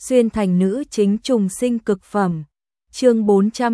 xuyên thành nữ chính trùng sinh cực phẩm. Chương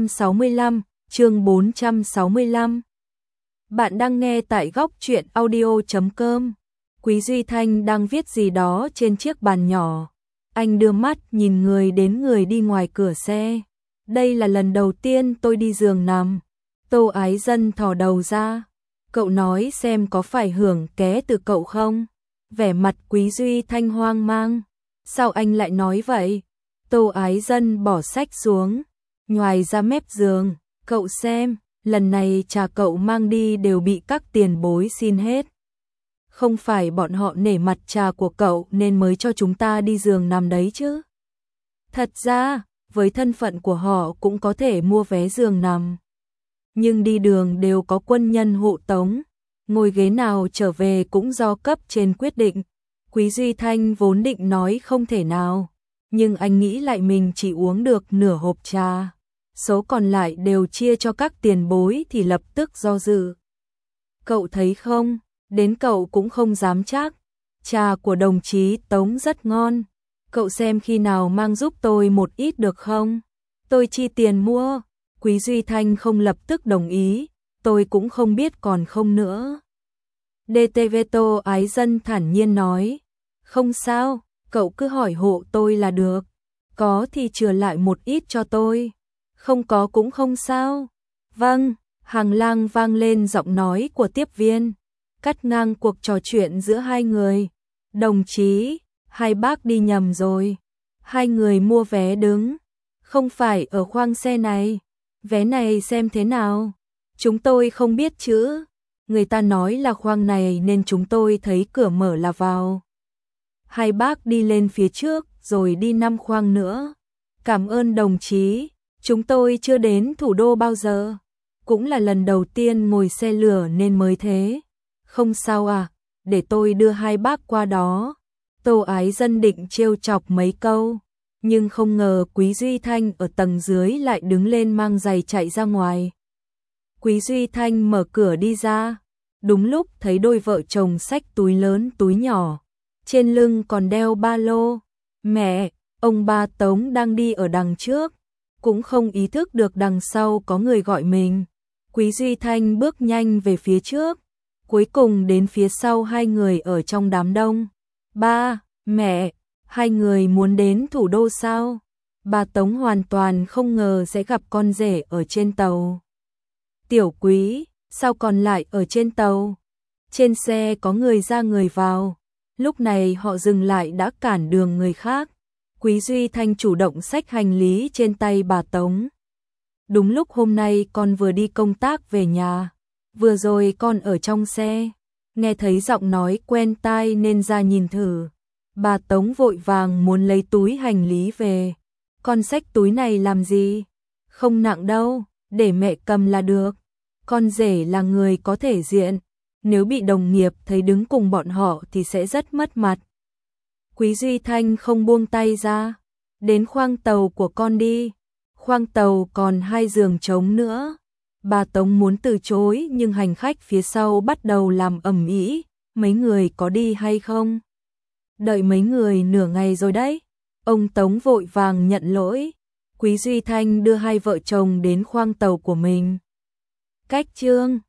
465. Bạn đang nghe tại góc truyện audio.com. Quý Duy Thanh đang viết gì đó trên chiếc bàn nhỏ. Anh đưa mắt nhìn người đến người đi ngoài cửa xe. Đây là lần đầu tiên tôi đi giường nằm. Tô Ái Dân thò đầu ra. Cậu nói xem có phải hưởng ké từ cậu không? Vẻ mặt Quý Duy Thanh hoang mang. Sao anh lại nói vậy? Tô Ái Dân bỏ sách xuống, nhoài ra mép giường. Cậu xem, lần này trà cậu mang đi đều bị các tiền bối xin hết. Không phải bọn họ nể mặt trà của cậu nên mới cho chúng ta đi giường nằm đấy chứ? Thật ra, với thân phận của họ cũng có thể mua vé giường nằm. Nhưng đi đường đều có quân nhân hộ tống, ngồi ghế nào trở về cũng do cấp trên quyết định. Quý Duy Thanh vốn định nói không thể nào, nhưng anh nghĩ lại mình chỉ uống được nửa hộp trà, số còn lại đều chia cho các tiền bối thì lập tức do dự. Cậu thấy không, đến cậu cũng không dám chắc, trà của đồng chí Tống rất ngon, cậu xem khi nào mang giúp tôi một ít được không? Tôi chi tiền mua. Quý Duy Thanh không lập tức đồng ý, tôi cũng không biết còn không nữa. DTV Tô Ái Dân thản nhiên nói, không sao, cậu cứ hỏi hộ tôi là được, có thì chừa lại một ít cho tôi, không có cũng không sao. Vâng, hàng lang vang lên giọng nói của tiếp viên, cắt ngang cuộc trò chuyện giữa hai người. Đồng chí, hai bác đi nhầm rồi, hai người mua vé đứng, không phải ở khoang xe này. Vé này xem thế nào? Chúng tôi không biết chữ. Người ta nói là khoang này nên chúng tôi thấy cửa mở là vào. Hai bác đi lên phía trước rồi đi 5 khoang nữa. Cảm ơn đồng chí. Chúng tôi chưa đến thủ đô bao giờ. Cũng là lần đầu tiên ngồi xe lửa nên mới thế. Không sao à, để tôi đưa hai bác qua đó. Tô Ái Dân định trêu chọc mấy câu. Nhưng không ngờ Quý Duy Thanh ở tầng dưới lại đứng lên mang giày chạy ra ngoài. Quý Duy Thanh mở cửa đi ra, đúng lúc thấy đôi vợ chồng xách túi lớn túi nhỏ, trên lưng còn đeo ba lô. Mẹ, ông ba Tống đang đi ở đằng trước, cũng không ý thức được đằng sau có người gọi mình. Quý Duy Thanh bước nhanh về phía trước, cuối cùng đến phía sau hai người ở trong đám đông. Ba, mẹ, hai người muốn đến thủ đô sao? Bà Tống hoàn toàn không ngờ sẽ gặp con rể ở trên tàu. Tiểu Quý, sao còn lại ở trên tàu? Trên xe có người ra người vào. Lúc này họ dừng lại đã cản đường người khác. Quý Duy Thanh chủ động xách hành lý trên tay bà Tống. Đúng lúc hôm nay con vừa đi công tác về nhà. Vừa rồi con ở trong xe, nghe thấy giọng nói quen tai nên ra nhìn thử. Bà Tống vội vàng muốn lấy túi hành lý về. Con xách túi này làm gì? Không nặng đâu, để mẹ cầm là được. Con rể là người có thể diện, nếu bị đồng nghiệp thấy đứng cùng bọn họ thì sẽ rất mất mặt. Quý Duy Thanh không buông tay ra. Đến khoang tàu của con đi. Khoang tàu còn 2 giường trống nữa. Bà Tống muốn từ chối nhưng hành khách phía sau bắt đầu làm ầm ĩ. Mấy người có đi hay không? Đợi mấy người nửa ngày rồi đấy. Ông Tống vội vàng nhận lỗi. Quý Duy Thanh đưa hai vợ chồng đến khoang tàu của mình. Cách chương